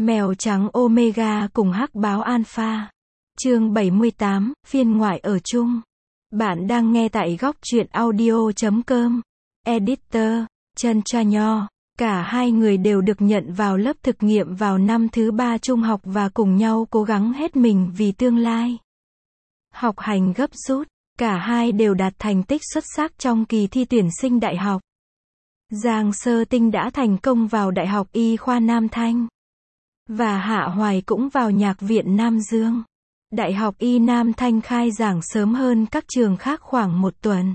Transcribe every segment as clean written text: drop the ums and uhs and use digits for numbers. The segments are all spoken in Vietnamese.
Mèo trắng Omega cùng hắc báo Alpha. Chương 78, phiên ngoại ở chung. Bạn đang nghe tại góc truyện audio.com. Editor, Trân Tra Nho. Cả hai người đều được nhận vào lớp thực nghiệm vào năm thứ 3 trung học và cùng nhau cố gắng hết mình vì tương lai. Học hành gấp rút, cả hai đều đạt thành tích xuất sắc trong kỳ thi tuyển sinh đại học. Giang Sơ Tinh đã thành công vào Đại học Y khoa Nam Thanh. Và Hạ Hoài cũng vào Nhạc viện Nam Dương. Đại học Y Nam Thanh khai giảng sớm hơn các trường khác khoảng 1 tuần.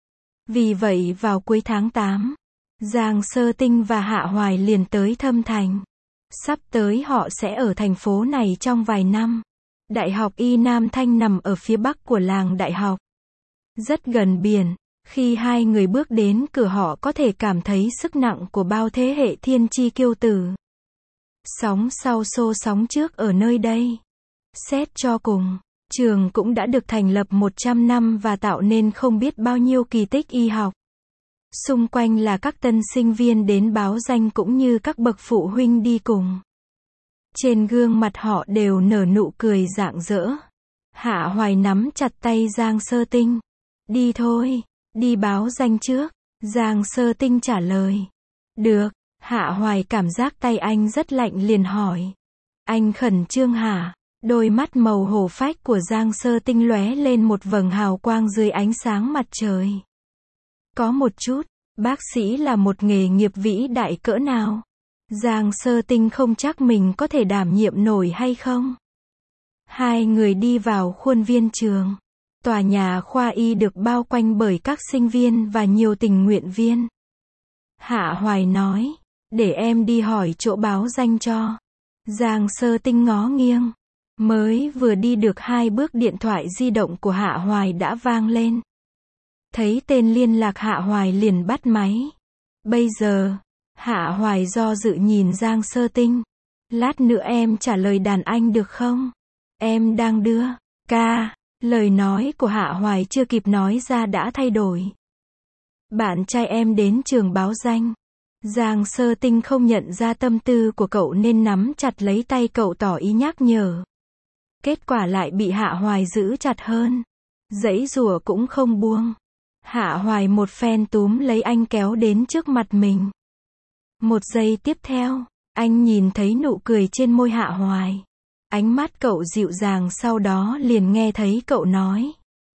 Vì vậy vào cuối tháng 8, Giang Sơ Tinh và Hạ Hoài liền tới Thâm Thành. Sắp tới họ sẽ ở thành phố này trong vài năm. Đại học Y Nam Thanh nằm ở phía bắc của làng đại học. Rất gần biển. Khi hai người bước đến cửa họ có thể cảm thấy sức nặng của bao thế hệ thiên chi kiêu tử. Sóng sau xô sóng trước ở nơi đây. Xét cho cùng, trường cũng đã được thành lập 100 năm và tạo nên không biết bao nhiêu kỳ tích y học. Xung quanh là các tân sinh viên đến báo danh cũng như các bậc phụ huynh đi cùng. Trên gương mặt họ đều nở nụ cười rạng rỡ. Hạ Hoài nắm chặt tay Giang Sơ Tinh. Đi thôi, đi báo danh trước. Giang Sơ Tinh trả lời. Được. Hạ Hoài cảm giác tay anh rất lạnh liền hỏi. Anh khẩn trương hả? Đôi mắt màu hổ phách của Giang Sơ Tinh lóe lên một vầng hào quang dưới ánh sáng mặt trời. Có một chút, bác sĩ là một nghề nghiệp vĩ đại cỡ nào? Giang Sơ Tinh không chắc mình có thể đảm nhiệm nổi hay không. Hai người đi vào khuôn viên trường. Tòa nhà khoa y được bao quanh bởi các sinh viên và nhiều tình nguyện viên. Hạ Hoài nói, để em đi hỏi chỗ báo danh cho. Giang Sơ Tinh ngó nghiêng. Mới vừa đi được 2 bước điện thoại di động của Hạ Hoài đã vang lên. Thấy tên liên lạc Hạ Hoài liền bắt máy. Bây giờ, Hạ Hoài do dự nhìn Giang Sơ Tinh. Lát nữa em trả lời đàn anh được không? Em đang đưa. Ca. Lời nói của Hạ Hoài chưa kịp nói ra đã thay đổi. Bạn trai em đến trường báo danh. Giang Sơ Tinh không nhận ra tâm tư của cậu nên nắm chặt lấy tay cậu tỏ ý nhắc nhở. Kết quả lại bị Hạ Hoài giữ chặt hơn. Giãy giụa cũng không buông. Hạ Hoài một phen túm lấy anh kéo đến trước mặt mình. Một giây tiếp theo, anh nhìn thấy nụ cười trên môi Hạ Hoài. Ánh mắt cậu dịu dàng sau đó liền nghe thấy cậu nói.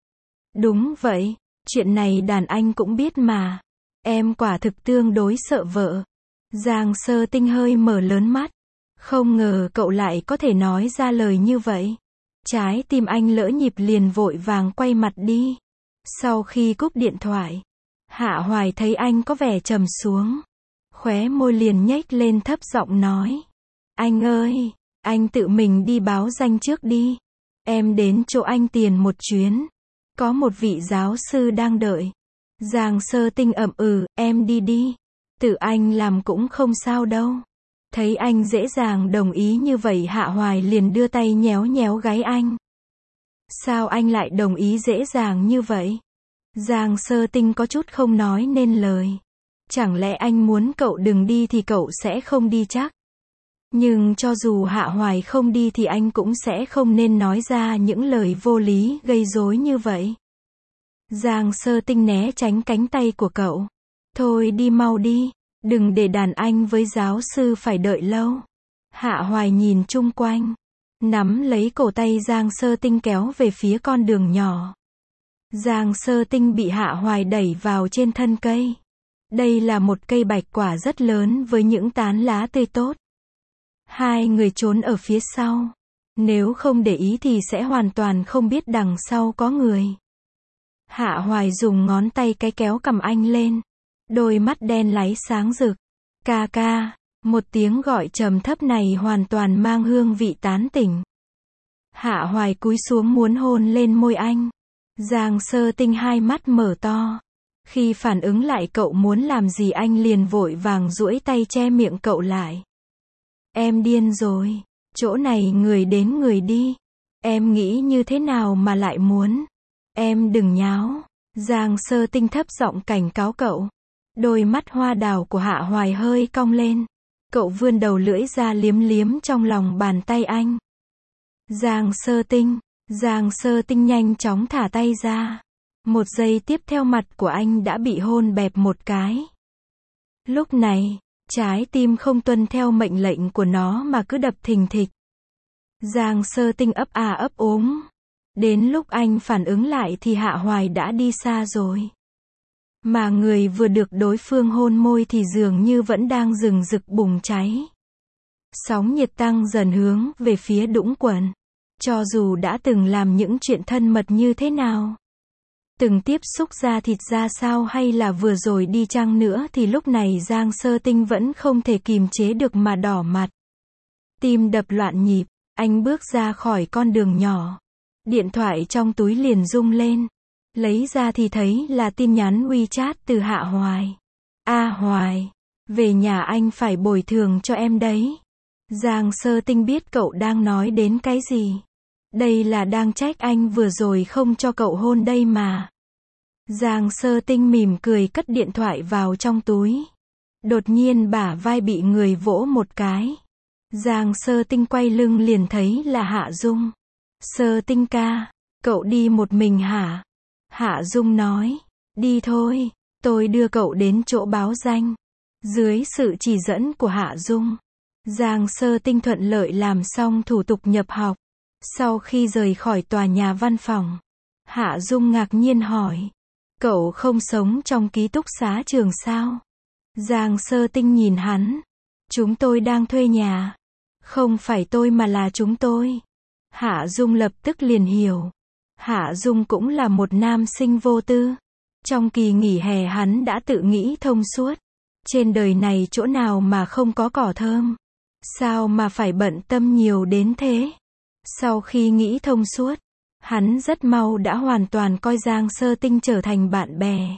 Đúng vậy, chuyện này đàn anh cũng biết mà. Em quả thực tương đối sợ vợ. Giang Sơ Tinh hơi mở lớn mắt. Không ngờ cậu lại có thể nói ra lời như vậy. Trái tim anh lỡ nhịp liền vội vàng quay mặt đi. Sau khi cúp điện thoại, Hạ Hoài thấy anh có vẻ trầm xuống. Khóe môi liền nhếch lên thấp giọng nói. Anh ơi, anh tự mình đi báo danh trước đi. Em đến chỗ anh tiền một chuyến. Có một vị giáo sư đang đợi. Giang Sơ Tinh ậm em đi đi. Tự anh làm cũng không sao đâu. Thấy anh dễ dàng đồng ý như vậy Hạ Hoài liền đưa tay nhéo nhéo gáy anh. Sao anh lại đồng ý dễ dàng như vậy? Giang Sơ Tinh có chút không nói nên lời. Chẳng lẽ anh muốn cậu đừng đi thì cậu sẽ không đi chắc? Nhưng cho dù Hạ Hoài không đi thì anh cũng sẽ không nên nói ra những lời vô lý gây rối như vậy. Giang Sơ Tinh né tránh cánh tay của cậu. Thôi đi mau đi, đừng để đàn anh với giáo sư phải đợi lâu. Hạ Hoài nhìn chung quanh, nắm lấy cổ tay Giang Sơ Tinh kéo về phía con đường nhỏ. Giang Sơ Tinh bị Hạ Hoài đẩy vào trên thân cây. Đây là một cây bạch quả rất lớn với những tán lá tươi tốt. Hai người trốn ở phía sau. Nếu không để ý thì sẽ hoàn toàn không biết đằng sau có người. Hạ Hoài dùng ngón tay cái kéo cầm anh lên. Đôi mắt đen láy sáng rực. Ca ca. Một tiếng gọi trầm thấp này hoàn toàn mang hương vị tán tỉnh. Hạ Hoài cúi xuống muốn hôn lên môi anh. Giang Sơ Tinh hai mắt mở to. Khi phản ứng lại cậu muốn làm gì anh liền vội vàng duỗi tay che miệng cậu lại. Em điên rồi. Chỗ này người đến người đi. Em nghĩ như thế nào mà lại muốn? Em đừng nháo. Giang Sơ Tinh thấp giọng cảnh cáo cậu. Đôi mắt hoa đào của Hạ Hoài hơi cong lên. Cậu vươn đầu lưỡi ra liếm liếm trong lòng bàn tay anh. Giang Sơ Tinh nhanh chóng thả tay ra. Một giây tiếp theo mặt của anh đã bị hôn bẹp một cái. Lúc này, trái tim không tuân theo mệnh lệnh của nó mà cứ đập thình thịch. Giang Sơ Tinh ấp à ấp úng. Đến lúc anh phản ứng lại thì Hạ Hoài đã đi xa rồi. Mà người vừa được đối phương hôn môi thì dường như vẫn đang rừng rực bùng cháy. Sóng nhiệt tăng dần hướng về phía Đũng Quần. Cho dù đã từng làm những chuyện thân mật như thế nào, từng tiếp xúc da thịt ra sao hay là vừa rồi đi chăng nữa thì lúc này Giang Sơ Tinh vẫn không thể kìm chế được mà đỏ mặt. Tim đập loạn nhịp, anh bước ra khỏi con đường nhỏ. Điện thoại trong túi liền rung lên. Lấy ra thì thấy là tin nhắn WeChat từ Hạ Hoài. A Hoài, về nhà anh phải bồi thường cho em đấy. Giang Sơ Tinh biết cậu đang nói đến cái gì. Đây là đang trách anh vừa rồi không cho cậu hôn đây mà. Giang Sơ Tinh mỉm cười cất điện thoại vào trong túi. Đột nhiên bả vai bị người vỗ một cái. Giang Sơ Tinh quay lưng liền thấy là Hạ Dung. Sơ Tinh ca, cậu đi một mình hả? Hạ Dung nói, đi thôi, tôi đưa cậu đến chỗ báo danh. Dưới sự chỉ dẫn của Hạ Dung, Giang Sơ Tinh thuận lợi làm xong thủ tục nhập học. Sau khi rời khỏi tòa nhà văn phòng, Hạ Dung ngạc nhiên hỏi, cậu không sống trong ký túc xá trường sao? Giang Sơ Tinh nhìn hắn, chúng tôi đang thuê nhà. Không phải tôi mà là chúng tôi. Hạ Dung lập tức liền hiểu. Hạ Dung cũng là một nam sinh vô tư. Trong kỳ nghỉ hè hắn đã tự nghĩ thông suốt. Trên đời này chỗ nào mà không có cỏ thơm. Sao mà phải bận tâm nhiều đến thế? Sau khi nghĩ thông suốt, hắn rất mau đã hoàn toàn coi Giang Sơ Tinh trở thành bạn bè.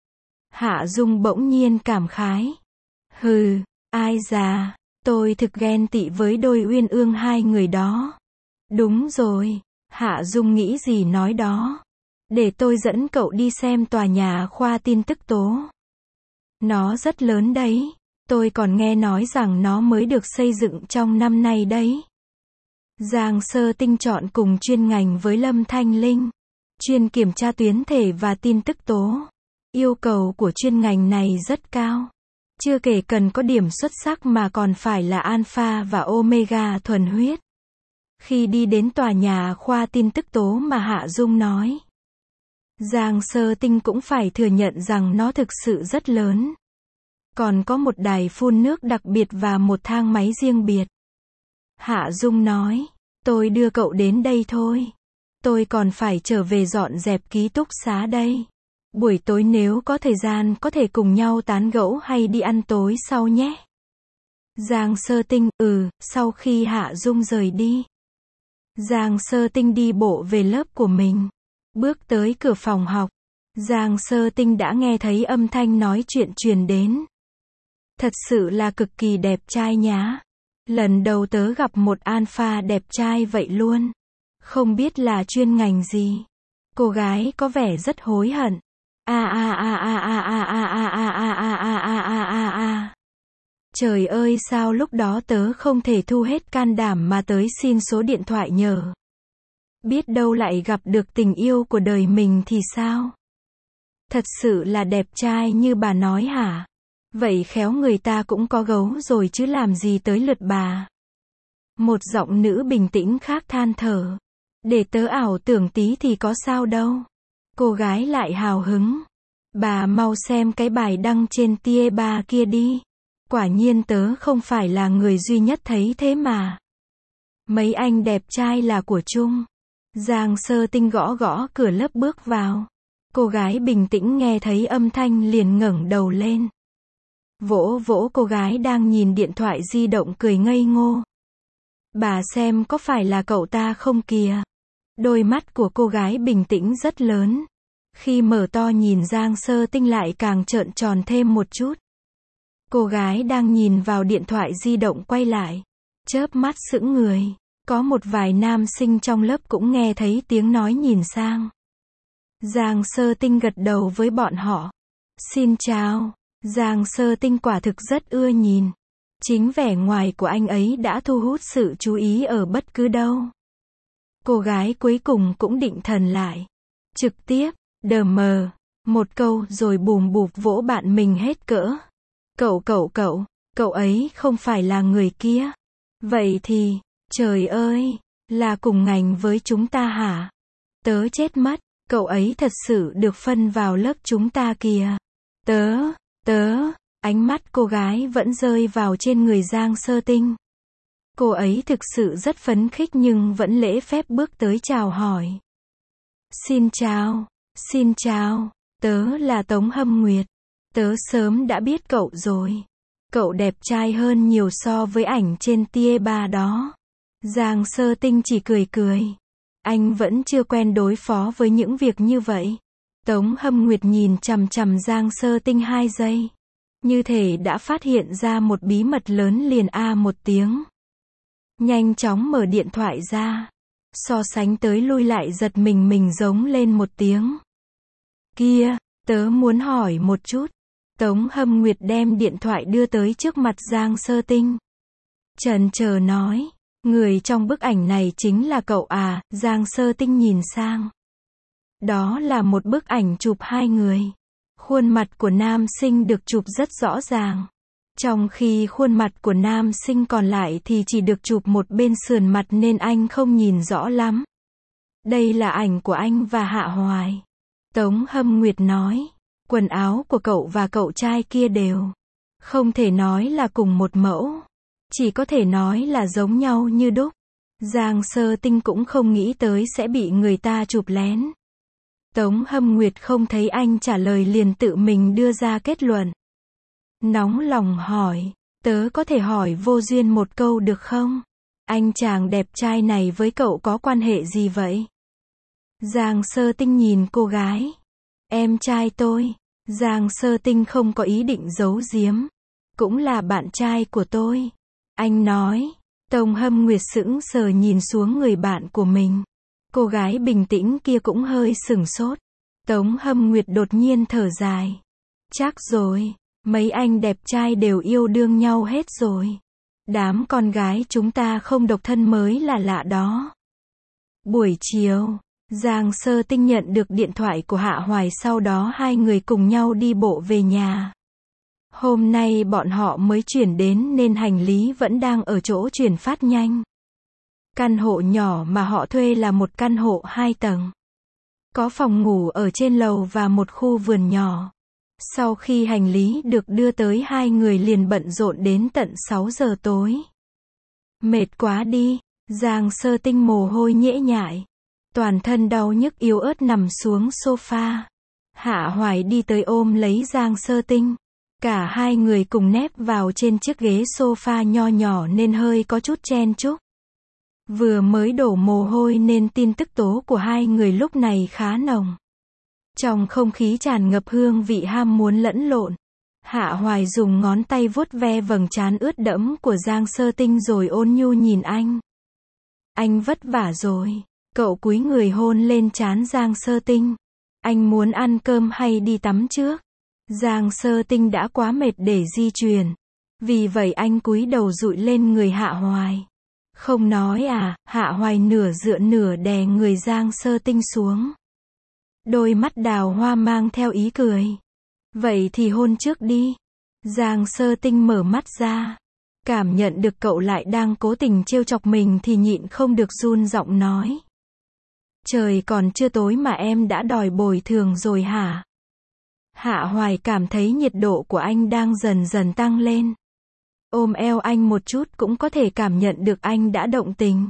Hạ Dung bỗng nhiên cảm khái. Hừ, ai già, tôi thực ghen tị với đôi uyên ương hai người đó. Đúng rồi, Hạ Dung nghĩ gì nói đó. Để tôi dẫn cậu đi xem tòa nhà khoa tin tức tố. Nó rất lớn đấy, tôi còn nghe nói rằng nó mới được xây dựng trong năm nay đấy. Giang Sơ Tinh chọn cùng chuyên ngành với Lâm Thanh Linh, chuyên kiểm tra tuyến thể và tin tức tố. Yêu cầu của chuyên ngành này rất cao. Chưa kể cần có điểm xuất sắc mà còn phải là alpha và omega thuần huyết. Khi đi đến tòa nhà khoa tin tức tố mà Hạ Dung nói, Giang Sơ Tinh cũng phải thừa nhận rằng nó thực sự rất lớn. Còn có một đài phun nước đặc biệt và một thang máy riêng biệt. Hạ Dung nói, tôi đưa cậu đến đây thôi. Tôi còn phải trở về dọn dẹp ký túc xá đây. Buổi tối nếu có thời gian có thể cùng nhau tán gẫu hay đi ăn tối sau nhé. Giang Sơ Tinh, sau khi Hạ Dung rời đi. Giang Sơ Tinh đi bộ về lớp của mình. Bước tới cửa phòng học. Giang Sơ Tinh đã nghe thấy âm thanh nói chuyện truyền đến. Thật sự là cực kỳ đẹp trai nhá. Lần đầu tớ gặp một alpha đẹp trai vậy luôn. Không biết là chuyên ngành gì. Cô gái có vẻ rất hối hận. Trời ơi sao lúc đó tớ không thể thu hết can đảm mà tới xin số điện thoại nhờ. Biết đâu lại gặp được tình yêu của đời mình thì sao? Thật sự là đẹp trai như bà nói hả? Vậy khéo người ta cũng có gấu rồi chứ làm gì tới lượt bà. Một giọng nữ bình tĩnh khác than thở. Để tớ ảo tưởng tí thì có sao đâu. Cô gái lại hào hứng. Bà mau xem cái bài đăng trên tia ba kia đi. Quả nhiên tớ không phải là người duy nhất thấy thế mà. Mấy anh đẹp trai là của chung. Giang Sơ Tinh gõ gõ cửa lớp bước vào. Cô gái bình tĩnh nghe thấy âm thanh liền ngẩng đầu lên. Vỗ vỗ cô gái đang nhìn điện thoại di động cười ngây ngô. Bà xem có phải là cậu ta không kìa. Đôi mắt của cô gái bình tĩnh rất lớn. Khi mở to nhìn Giang Sơ Tinh lại càng trợn tròn thêm một chút. Cô gái đang nhìn vào điện thoại di động quay lại. Chớp mắt sững người. Có một vài nam sinh trong lớp cũng nghe thấy tiếng nói nhìn sang. Giang Sơ Tinh gật đầu với bọn họ. Xin chào. Giang Sơ Tinh quả thực rất ưa nhìn. Chính vẻ ngoài của anh ấy đã thu hút sự chú ý ở bất cứ đâu. Cô gái cuối cùng cũng định thần lại. Trực tiếp, đờ mờ, một câu rồi bùm bụp vỗ bạn mình hết cỡ. Cậu ấy không phải là người kia. Vậy thì, trời ơi, là cùng ngành với chúng ta hả? Tớ chết mất, cậu ấy thật sự được phân vào lớp chúng ta kìa. Ánh mắt cô gái vẫn rơi vào trên người Giang Sơ Tinh. Cô ấy thực sự rất phấn khích nhưng vẫn lễ phép bước tới chào hỏi. Xin chào, tớ là Tống Hâm Nguyệt. Tớ sớm đã biết cậu rồi. Cậu đẹp trai hơn nhiều so với ảnh trên Tieba đó. Giang Sơ Tinh chỉ cười. Anh vẫn chưa quen đối phó với những việc như vậy. Tống Hâm Nguyệt nhìn chằm chằm Giang Sơ Tinh 2 giây. Như thể đã phát hiện ra một bí mật lớn, liền một tiếng. Nhanh chóng mở điện thoại ra. So sánh tới lui lại giật mình giống lên một tiếng. Kia, tớ muốn hỏi một chút. Tống Hâm Nguyệt đem điện thoại đưa tới trước mặt Giang Sơ Tinh. Chần chờ nói, người trong bức ảnh này chính là cậu à? Giang Sơ Tinh nhìn sang. Đó là một bức ảnh chụp 2 người. Khuôn mặt của nam sinh được chụp rất rõ ràng. Trong khi khuôn mặt của nam sinh còn lại thì chỉ được chụp một bên sườn mặt nên anh không nhìn rõ lắm. Đây là ảnh của anh và Hạ Hoài. Tống Hâm Nguyệt nói, quần áo của cậu và cậu trai kia đều không thể nói là cùng một mẫu. Chỉ có thể nói là giống nhau như đúc. Giang Sơ Tinh cũng không nghĩ tới sẽ bị người ta chụp lén. Tống Hâm Nguyệt không thấy anh trả lời liền tự mình đưa ra kết luận. Nóng lòng hỏi, tớ có thể hỏi vô duyên một câu được không? Anh chàng đẹp trai này với cậu có quan hệ gì vậy? Giang Sơ Tinh nhìn cô gái. Em trai tôi. Giang Sơ Tinh không có ý định giấu giếm. Cũng là bạn trai của tôi. Anh nói. Tống Hâm Nguyệt sững sờ nhìn xuống người bạn của mình. Cô gái bình tĩnh kia cũng hơi sửng sốt. Tống Hâm Nguyệt đột nhiên thở dài. Chắc rồi, mấy anh đẹp trai đều yêu đương nhau hết rồi. Đám con gái chúng ta không độc thân mới là lạ đó. Buổi chiều, Giang Sơ Tinh nhận được điện thoại của Hạ Hoài, sau đó 2 người cùng nhau đi bộ về nhà. Hôm nay bọn họ mới chuyển đến nên hành lý vẫn đang ở chỗ chuyển phát nhanh. Căn hộ nhỏ mà họ thuê là một căn hộ 2 tầng. Có phòng ngủ ở trên lầu và một khu vườn nhỏ. Sau khi hành lý được đưa tới, 2 người liền bận rộn đến tận 6 giờ tối. Mệt quá đi, Giang Sơ Tinh mồ hôi nhễ nhại. Toàn thân đau nhức yếu ớt nằm xuống sofa. Hạ Hoài đi tới ôm lấy Giang Sơ Tinh. Cả 2 người cùng nép vào trên chiếc ghế sofa nho nhỏ nên hơi có chút chen chúc. Vừa mới đổ mồ hôi nên tin tức tố của 2 người lúc này khá nồng. Trong không khí tràn ngập hương vị ham muốn lẫn lộn. Hạ Hoài dùng ngón tay vuốt ve vầng trán ướt đẫm của Giang Sơ Tinh rồi ôn nhu nhìn anh. Anh vất vả rồi. Cậu cúi người hôn lên trán Giang Sơ Tinh. Anh muốn ăn cơm hay đi tắm trước? Giang Sơ Tinh đã quá mệt để di chuyển. Vì vậy anh cúi đầu dụi lên người Hạ Hoài. Không nói à? Hạ Hoài nửa dựa nửa đè người Giang Sơ Tinh xuống. Đôi mắt đào hoa mang theo ý cười. Vậy thì hôn trước đi. Giang Sơ Tinh mở mắt ra. Cảm nhận được cậu lại đang cố tình trêu chọc mình thì nhịn không được run giọng nói. Trời còn chưa tối mà em đã đòi bồi thường rồi hả? Hạ Hoài cảm thấy nhiệt độ của anh đang dần dần tăng lên. Ôm eo anh một chút cũng có thể cảm nhận được anh đã động tình.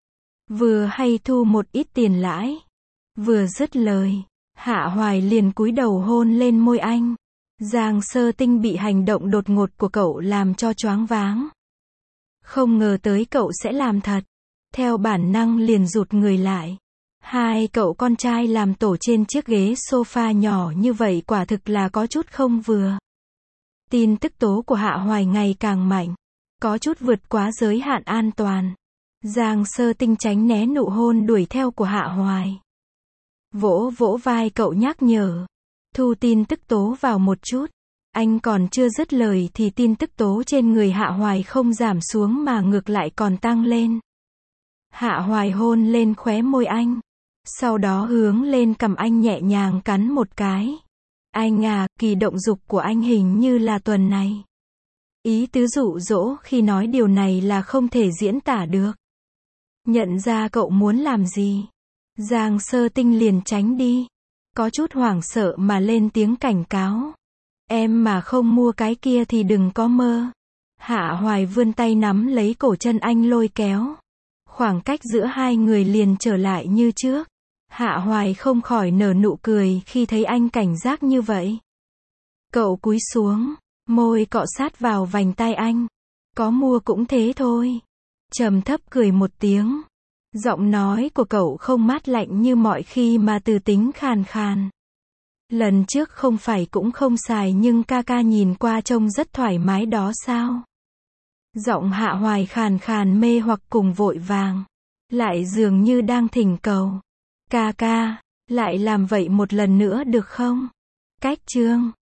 Vừa hay thu một ít tiền lãi. Vừa dứt lời, Hạ Hoài liền cúi đầu hôn lên môi anh. Giang Sơ Tinh bị hành động đột ngột của cậu làm cho choáng váng. Không ngờ tới cậu sẽ làm thật. Theo bản năng liền rụt người lại. 2 cậu con trai làm tổ trên chiếc ghế sofa nhỏ như vậy quả thực là có chút không vừa. Tin tức tố của Hạ Hoài ngày càng mạnh. Có chút vượt quá giới hạn an toàn. Giang Sơ Tinh tránh né nụ hôn đuổi theo của Hạ Hoài. Vỗ vỗ vai cậu nhắc nhở. Thu tin tức tố vào một chút. Anh còn chưa dứt lời thì tin tức tố trên người Hạ Hoài không giảm xuống mà ngược lại còn tăng lên. Hạ Hoài hôn lên khóe môi anh. Sau đó hướng lên cằm anh nhẹ nhàng cắn một cái. Anh à, kỳ động dục của anh hình như là tuần này. Ý tứ dụ dỗ khi nói điều này là không thể diễn tả được. Nhận ra cậu muốn làm gì, Giang Sơ Tinh liền tránh đi. Có chút hoảng sợ mà lên tiếng cảnh cáo. Em mà không mua cái kia thì đừng có mơ. Hạ Hoài vươn tay nắm lấy cổ chân anh lôi kéo. Khoảng cách giữa hai người liền trở lại như trước. Hạ Hoài không khỏi nở nụ cười khi thấy anh cảnh giác như vậy. Cậu cúi xuống, môi cọ sát vào vành tai anh. Có mua cũng thế thôi. Trầm thấp cười một tiếng. Giọng nói của cậu không mát lạnh như mọi khi mà từ tính khàn khàn. Lần trước không phải cũng không xài nhưng ca ca nhìn qua trông rất thoải mái đó sao? Giọng Hạ Hoài khàn khàn mê hoặc cùng vội vàng. Lại dường như đang thỉnh cầu. Ca ca, lại làm vậy một lần nữa được không? Cách chương